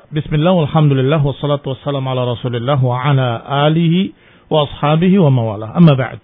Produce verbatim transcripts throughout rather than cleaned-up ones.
Bismillah, walhamdulillah, wassalatu wassalamu ala rasulillah wa ala alihi wa ashabihi wa mawalah. Amma ba'd.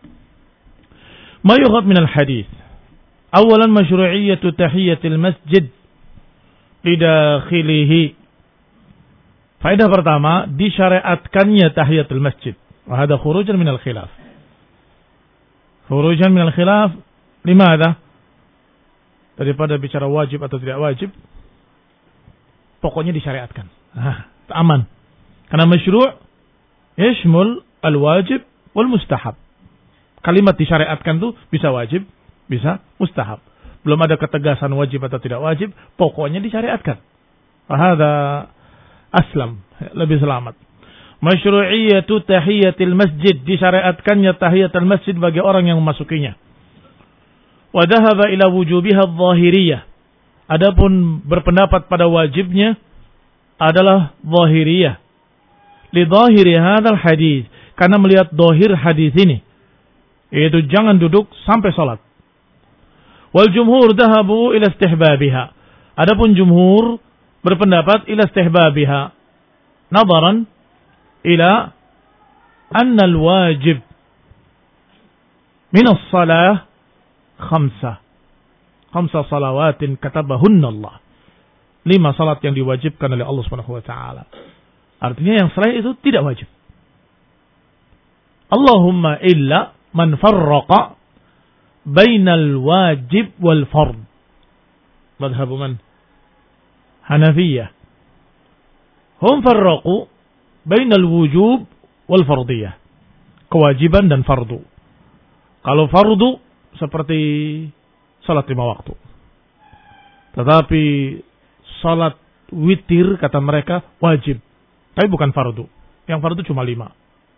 Ma yughad min al-hadith. Awalan masyru'iyyatu tahiyyatil masjid lidakhilihi. Faedah pertama, disyariatkannya tahiyatul masjid. Wa hadha khurujan min al-khilaf. Khurujan min al-khilaf, limadha? Daripada bicara wajib atau tidak wajib, pokoknya disyariatkan. Nah, aman. Karena masyru' yashmul al-wajib wal mustahab. Kalimat disyariatkan itu bisa wajib, bisa mustahab. Belum ada ketegasan wajib atau tidak wajib, pokoknya disyariatkan. Hadza aslam, lebih selamat. Masyru'iyyatu tahiyatil masjid, disyariatkannya tahiyatul masjid bagi orang yang memasukinya. Wa dhahaba ila wujubiha adh-dhahiriyah. Adapun berpendapat pada wajibnya adalah zahiriyah. Li dhahiri hadzal hadis, karena melihat dhahir hadis ini, yaitu jangan duduk sampai salat. Wal jumhur dhahabu ila istihbabiha. Adapun jumhur berpendapat ila istihbabiha, nadaran ila anna al-wajib min as-salah khamsah. Khamsah salawatin katabahunna Allah. Lima salat yang diwajibkan oleh Allah Subhanahu wa taala. Artinya yang selain itu tidak wajib. Allahumma illa man farraqa bainal wajib wal fard. Madhhab man? Hanafiyah. Hum farraqu bainal wujub wal fardiyah. Kewajiban dan fardu. Kalau fardu seperti salat lima waktu. Tetapi salat witir kata mereka wajib. Tapi bukan fardu. Yang fardu cuma lima.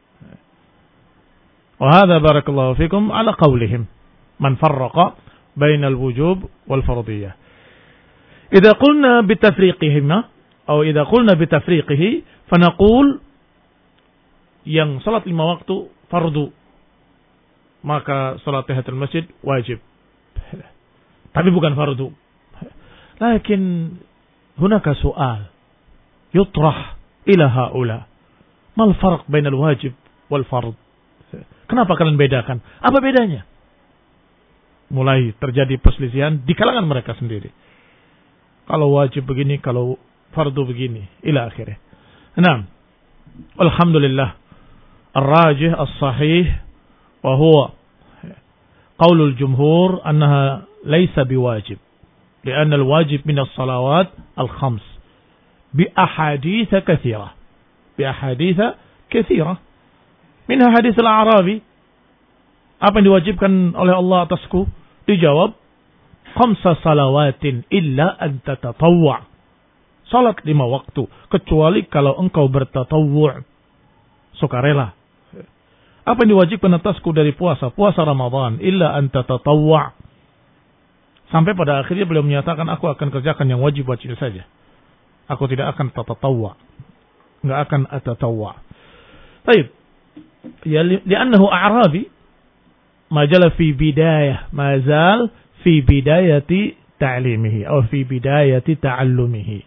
Wa hadza barakallahu fikum ala qawlihim. Man farraqa bainal wujub wal fardiyah. Idza qulna bitafriqihima atau idza qulna bitafriqihi fanaqul yang salat lima waktu fardu, maka salat tahiyatul masjid wajib. Tapi bukan fardu. Lakin hunaka soal yutrah ila haula. Mal farq bainal wajib wal fard? Kenapa kalian bedakan? Apa bedanya? Mulai terjadi perselisihan di kalangan mereka sendiri. Kalau wajib begini, kalau fardu begini, ila akhirnya. Naam. Alhamdulillah. Ar-rajih as-sahih wa huwa qaulul jumhur annaha laysa biwajib. لأن الواجب من الصلوات الخمس بأحاديث كثيرة بأحاديث كثيرة منها حديث الأعرابي. Apa yang diwajibkan oleh Allah atasku? Dijawab, khamsa salawatin illa an tatatawwa. Salat lima waktu, kecuali kalau engkau bertatawwu', sukarela. Apa yang diwajibkan atasku dari puasa? Puasa Ramadan, illa an tatatawwa'. Sampai pada akhirnya beliau menyatakan, aku akan kerjakan yang wajib-wajib saja. Aku tidak akan tatatawwa'. Enggak akan atatawwa'. Baik. Ya, li'annahu a'rabi, majala fi bidayah, mazal fi bidayati ta'limihi, atau fi bidayati ta'allumihi.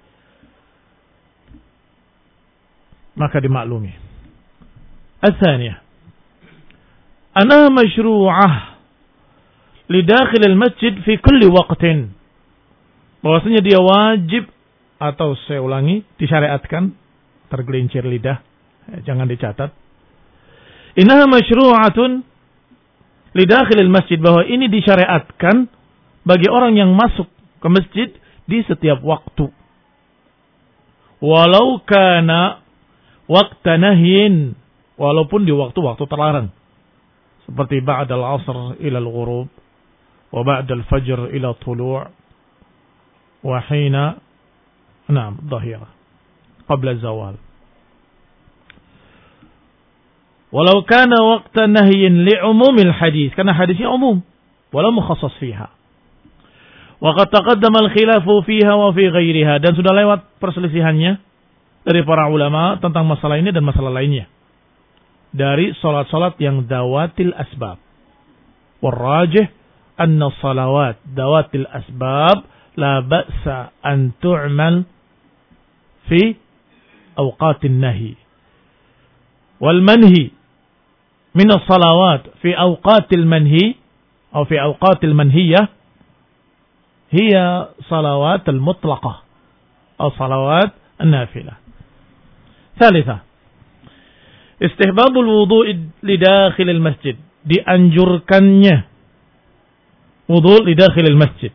Maka dimaklumi. Al-thaniyah, annaha masyru'ah lidakhil al-masjid fi kulli waqtin. Bahwasanya dia wajib, atau saya ulangi, disyariatkan, tergelincir lidah, jangan dicatat. Innaha masyru'atun lidakhil al-masjid, bahwa ini disyariatkan bagi orang yang masuk ke masjid di setiap waktu. Walau kana waqta nahyin, walaupun di waktu-waktu terlarang. Seperti ba'dal asr ila al-ghurub, wa ba'dal fajr ila tulu' wa hina na'am dhahira qabla zawal. Walau kana waqta nahyin li'umumil hadis, karena hadisnya umum walau mukhassas fiha. Wa qad taqaddama al-khilafu fiha wa fi ghairiha, dan sudah lewat perselisihannya dari para ulama tentang masalah ini dan masalah lainnya dari salat-salat yang dawatil asbab. Warrajih anna salawat dawatil asbab la ba'sa an tu'mal fi awqatin nahi. Wal manhi min as-salawat fi awqatil manhi atau fi awqatil manhiyah hiya salawat al-mutlaqah atau salawat an-nafilah. Thalitha, istihbabul wudu' li dakhilil masjid, dianjurkannya wudu' li dakhilil masjid.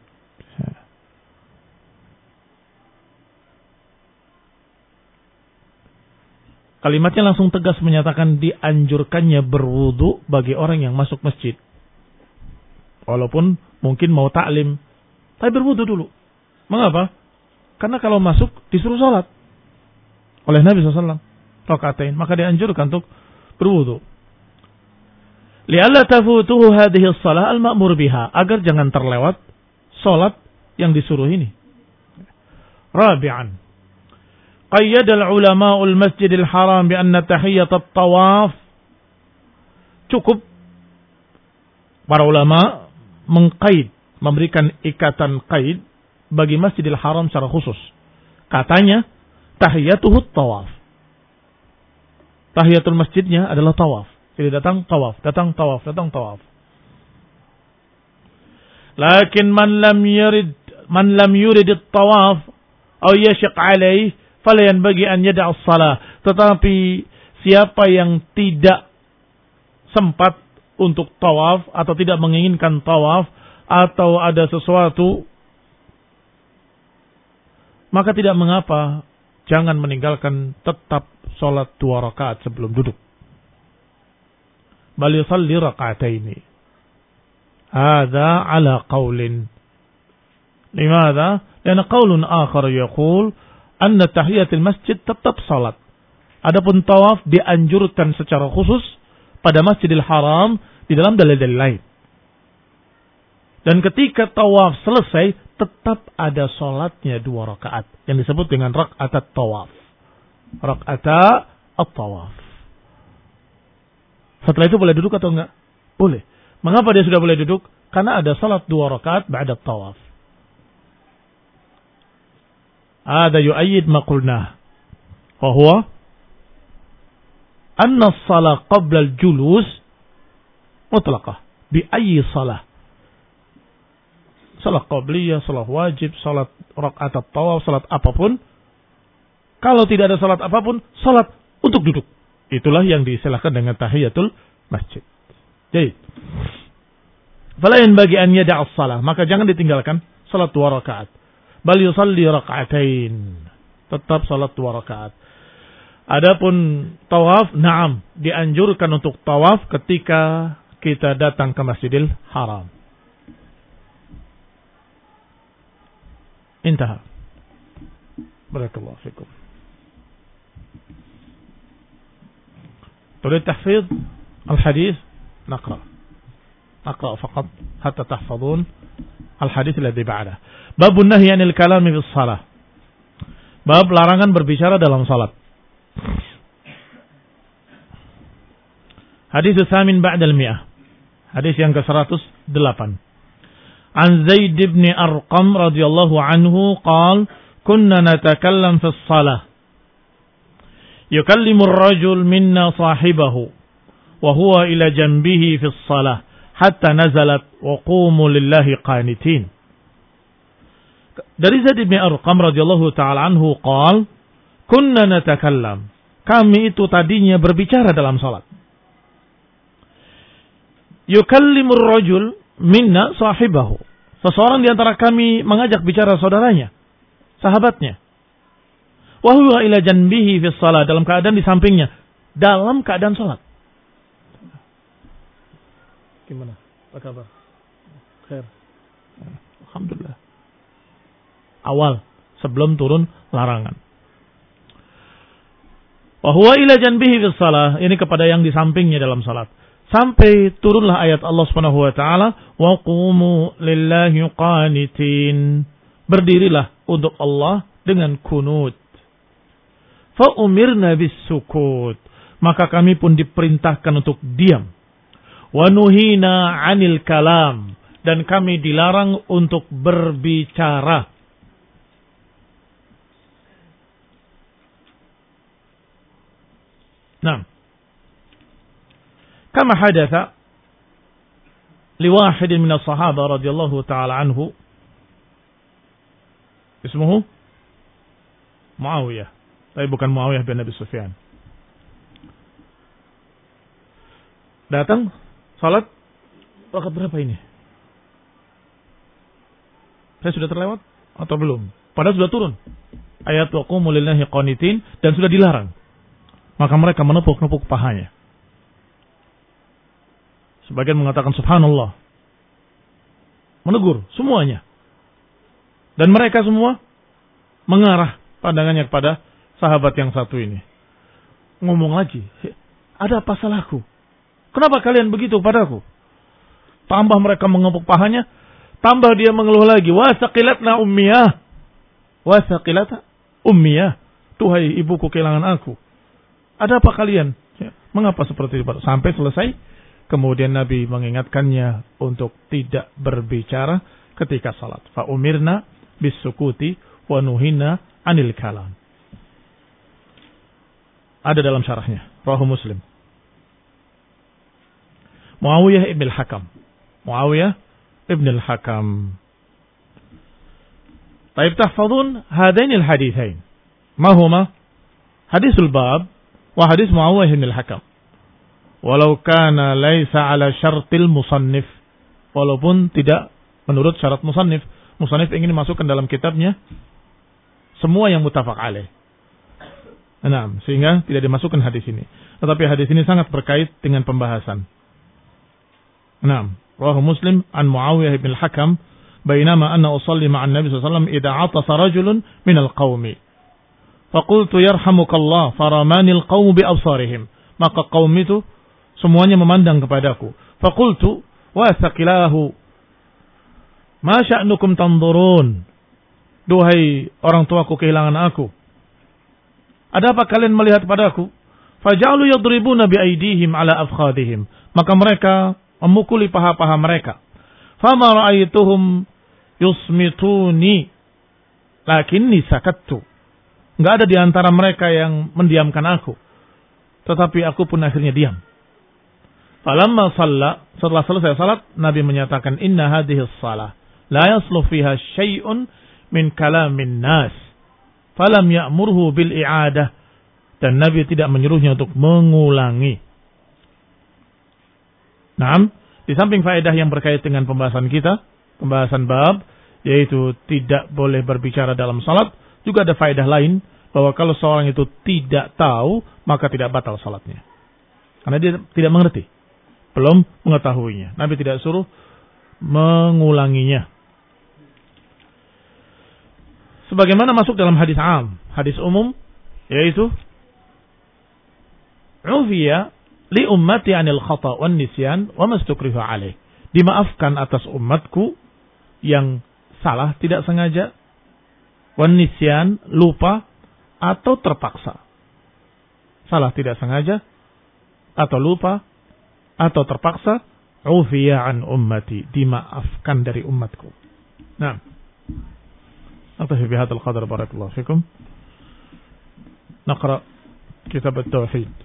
Kalimatnya langsung tegas menyatakan dianjurkannya berwudu bagi orang yang masuk masjid. Walaupun mungkin mau taklim, tapi berwudu dulu. Mengapa? Karena kalau masuk disuruh sholat oleh Nabi shallallahu alaihi wasallam rakaatain, maka dianjurkan untuk berwudu. Li'alla tafutuhu hadhihi shalah al-ma'mur biha, agar jangan terlewat sholat yang disuruh ini. Rabi'an, qayyada al-ulama'ul masjidil haram bi anna tahiyyat at-tawaf, cukup para ulama mengqaid, memberikan ikatan qaid bagi Masjidil Haram secara khusus. Katanya tahiyyatuhu at-tawaf. Tahiyatul masjidnya adalah tawaf. Jadi datang tawaf, datang tawaf, datang tawaf. Lakin man lam yurid man lam yurid at-tawaf aw yashq alayhi fala yanbaghi an yada'a as-salah. Tetapi siapa yang tidak sempat untuk tawaf atau tidak menginginkan tawaf atau ada sesuatu, maka tidak mengapa, jangan meninggalkan, tetap sholat dua rakaat sebelum duduk. Bal yusalli raka'ataini. Hadha ala qawlin. Limadha? Karena qawlun akhar yaqul anna tahiyatul masjid tetap salat. Adapun tawaf dianjurkan secara khusus pada Masjidil Haram di dalam dalil-dalil lain. Dan ketika tawaf selesai, tetap ada salatnya dua rakaat yang disebut dengan raka'at tawaf. Raka'at at-tawaf. Setelah itu boleh duduk atau enggak? Boleh. Mengapa dia sudah boleh duduk? Karena ada salat dua rakaat ba'da tawaf. Ada yu'ayyid ma qulnah. Wa huwa anna as-salah qabla al-julus mutlaqah bi ayyi salah. Salat qabliyah, salat wajib, salat rakaat tawaf, salat apapun. Kalau tidak ada salat apapun, salat untuk duduk. Itulah yang diistilahkan dengan tahiyatul masjid. Jadi, fala yanbaghi an yada'a as-salah, maka jangan ditinggalkan salat dua rakaat. Bal yusalli raka'atain. Tetap salat dua rakaat. Adapun tawaf, na'am, dianjurkan untuk tawaf ketika kita datang ke Masjidil Haram. Intaha. Barakallahu fikum. تريد تحفيظ الحديث؟ نقرأ نقرأ فقط حتى تحفظون الحديث الذي بعده. باب النهي عن الكلام في الصلاة. Bab larangan berbicara dalam salat. Hadis tsamin ba'da al-mi'ah. Hadis yang ke seratus delapan. An Zaid bin Arqam radhiyallahu anhu qala kunna natakallam fi as-salah. Yukallimu ar-rajul minna sahibahu wa huwa ila janbihi fi as-salah hatta nazalat wa qumu lillahi qanitin. Dari Zaid bin Arqam radhiyallahu ta'ala anhu qala kunna natakallam, kami itu tadinya berbicara dalam salat. Yukallimu ar-rajul minna sahibahu, seseorang di antara kami mengajak bicara saudaranya, sahabatnya. Wa huwa ila janbihi fi shalah, dalam keadaan di sampingnya, dalam keadaan salat. Gimana? Apa kabar? Khair. Alhamdulillah. Awal, sebelum turun larangan. Wa huwa ila janbihi fi shalah, ini kepada yang di sampingnya dalam salat. Sampai turunlah ayat Allah Subhanahu wa taala, wa qumu lillahi qanitin. Berdirilah untuk Allah dengan kunut. Fa umirna bis sukut, maka kami pun diperintahkan untuk diam. Wa nuhina 'anil kalam, dan kami dilarang untuk berbicara. Nah, kama hadatha liwahidin min as-sahaba radhiyallahu ta'ala anhu ismuhu Muawiyah, tapi bukan Muawiyah bin Abi Sufyan. Datang salat waktu berapa ini? Saya sudah terlewat atau belum? Padahal sudah turun ayat wa qumu lillahi qanitin dan sudah dilarang. Maka mereka menepuk-nepuk pahanya. Sebagian mengatakan subhanallah. Menegur semuanya. Dan mereka semua mengarah pandangannya kepada sahabat yang satu ini. Ngomong lagi, ada apa salahku? Kenapa kalian begitu padaku? Tambah mereka mengepuk pahanya, tambah dia mengeluh lagi. Wa saqilatna ummiyah. Wa saqilata ummiyah. Tuhai ibuku kehilangan aku. Ada apa kalian? Ya, mengapa seperti itu? Sampai selesai, kemudian Nabi mengingatkannya untuk tidak berbicara ketika salat. Fa umirna bisukuti wa nuhina anil kalam. Ada dalam syarahnya, Rawahu Muslim. Muawiyah ibn al-Hakam. Muawiyah ibn al-Hakam. Taib tahfadun hadain al-hadithain. Ma huma? Hadisul bab wa hadis Muawiyah ibn al-Hakam. Walau kana laisa ala syartil musannif. Walaupun tidak menurut syarat musannif. Musannif ingin masukkan dalam kitabnya semua yang muttafaq alaih. Nah, sehingga tidak dimasukkan hadis ini. Tetapi hadis ini sangat berkait dengan pembahasan. Nah, rawahu Muslim an Muawiyah bin al-Hakam, bainama anna usalli ma'an Nabi sallallahu alaihi wasallam idza 'atasa rajulun min al-qaumi. Faqultu yarhamukallah faramani al-qaum bi absarihim. Maka kaum itu semuanya memandang kepadaku. Faqultu wa saqilahu ma sya'nukum tanzurun. Duhai orang tuaku kehilangan aku. Ada apa kalian melihat padaku? Faja'alu yadribuna bi aydihim ala afkhadihim. Maka mereka memukuli paha-paha mereka. Fama ra'aituhum yusmituni lakinni sakattu. Enggak ada di antara mereka yang mendiamkan aku. Tetapi aku pun akhirnya diam. Falamma shalla, setelah selesai salat, Nabi menyatakan inna hadhihi shalah la yaslu fiha syai'un min kalamin nas. Falam ya'murhu bil i'adah. Dan Nabi tidak menyuruhnya untuk mengulangi. Naam, di samping faedah yang berkait dengan pembahasan kita, pembahasan bab, yaitu tidak boleh berbicara dalam salat, juga ada faedah lain, bahwa kalau seorang itu tidak tahu, maka tidak batal salatnya. Karena dia tidak mengerti, belum mengetahuinya. Nabi tidak suruh mengulanginya. Sebagaimana masuk dalam hadis am, hadis umum, yaitu ufiya li ummati anil khata wan nisyan wa mastukrihu alaih. Dimaafkan atas umatku yang salah tidak sengaja, wan nisyan lupa atau terpaksa. Salah tidak sengaja atau lupa atau terpaksa, ufiya an ummati, dimaafkan dari umatku. Nah, أكتفي بهذا القدر بارك الله فيكم. نقرأ كتاب التوحيد.